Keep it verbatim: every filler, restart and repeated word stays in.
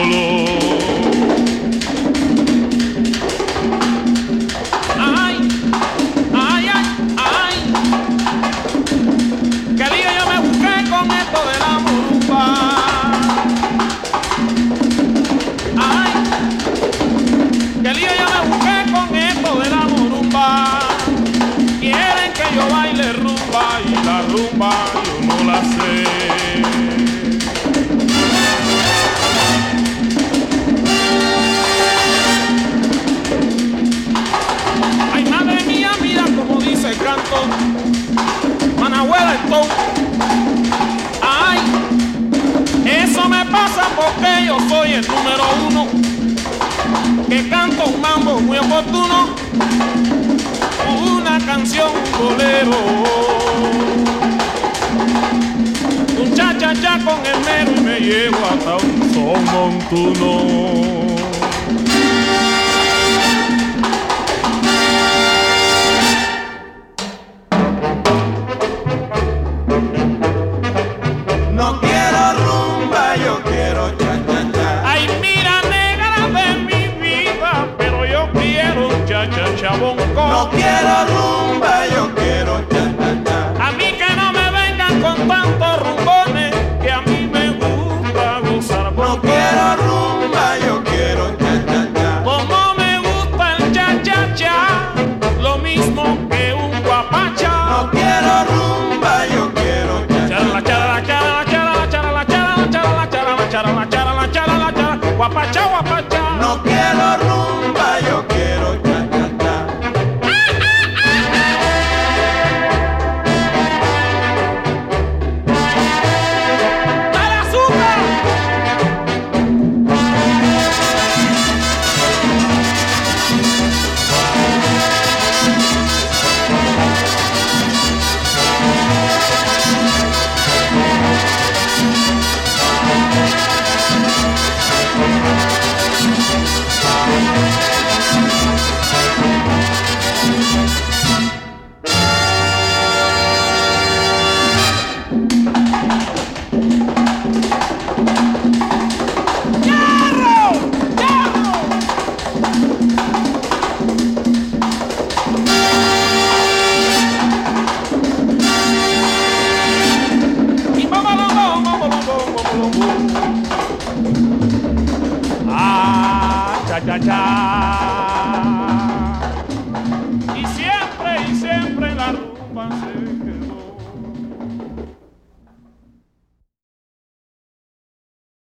color. Ay, ay, ay, ay, qué lío yo me busqué con esto de la morumba. Ay, qué lío yo me busqué con esto de la morumba. Quieren que yo baile rumba y la rumba yo no la sé. Ay, madre mía, mira como dice el canto, Manahuela Stone. Ay, eso me pasa porque yo soy el número uno, que canto un mambo muy oportuno, una canción, un bolero, un cha-cha-cha con el mero y me llevo hasta un son montuno. No quiero rumba, yo quiero cha-cha-cha. Ay, mira, negra de mi vida, pero yo quiero un cha-cha-cha bonco. No quiero rumba, yo quiero cha-cha-cha. A mí que no me vengan con tantos rumbones, que a mí me gusta gozar No bonco. quiero rumba, yo quiero cha-cha-cha. Como me gusta el cha-cha-cha, lo mismo que un guapacha. No quiero rumba, yo quiero Charala, cha-cha-cha. charala, charala, charala, charala, charala, charala, charala, charala, charala, charala, guapacha, guapacha. No quiero rumba, yo quiero cha-cha-cha. ¡Dale azúcar! ¡Yarro! ¡Yarro! Y babalongo, babalongo, babalongo. Ah, cha cha cha. Y siempre y siempre la rumba se quedó.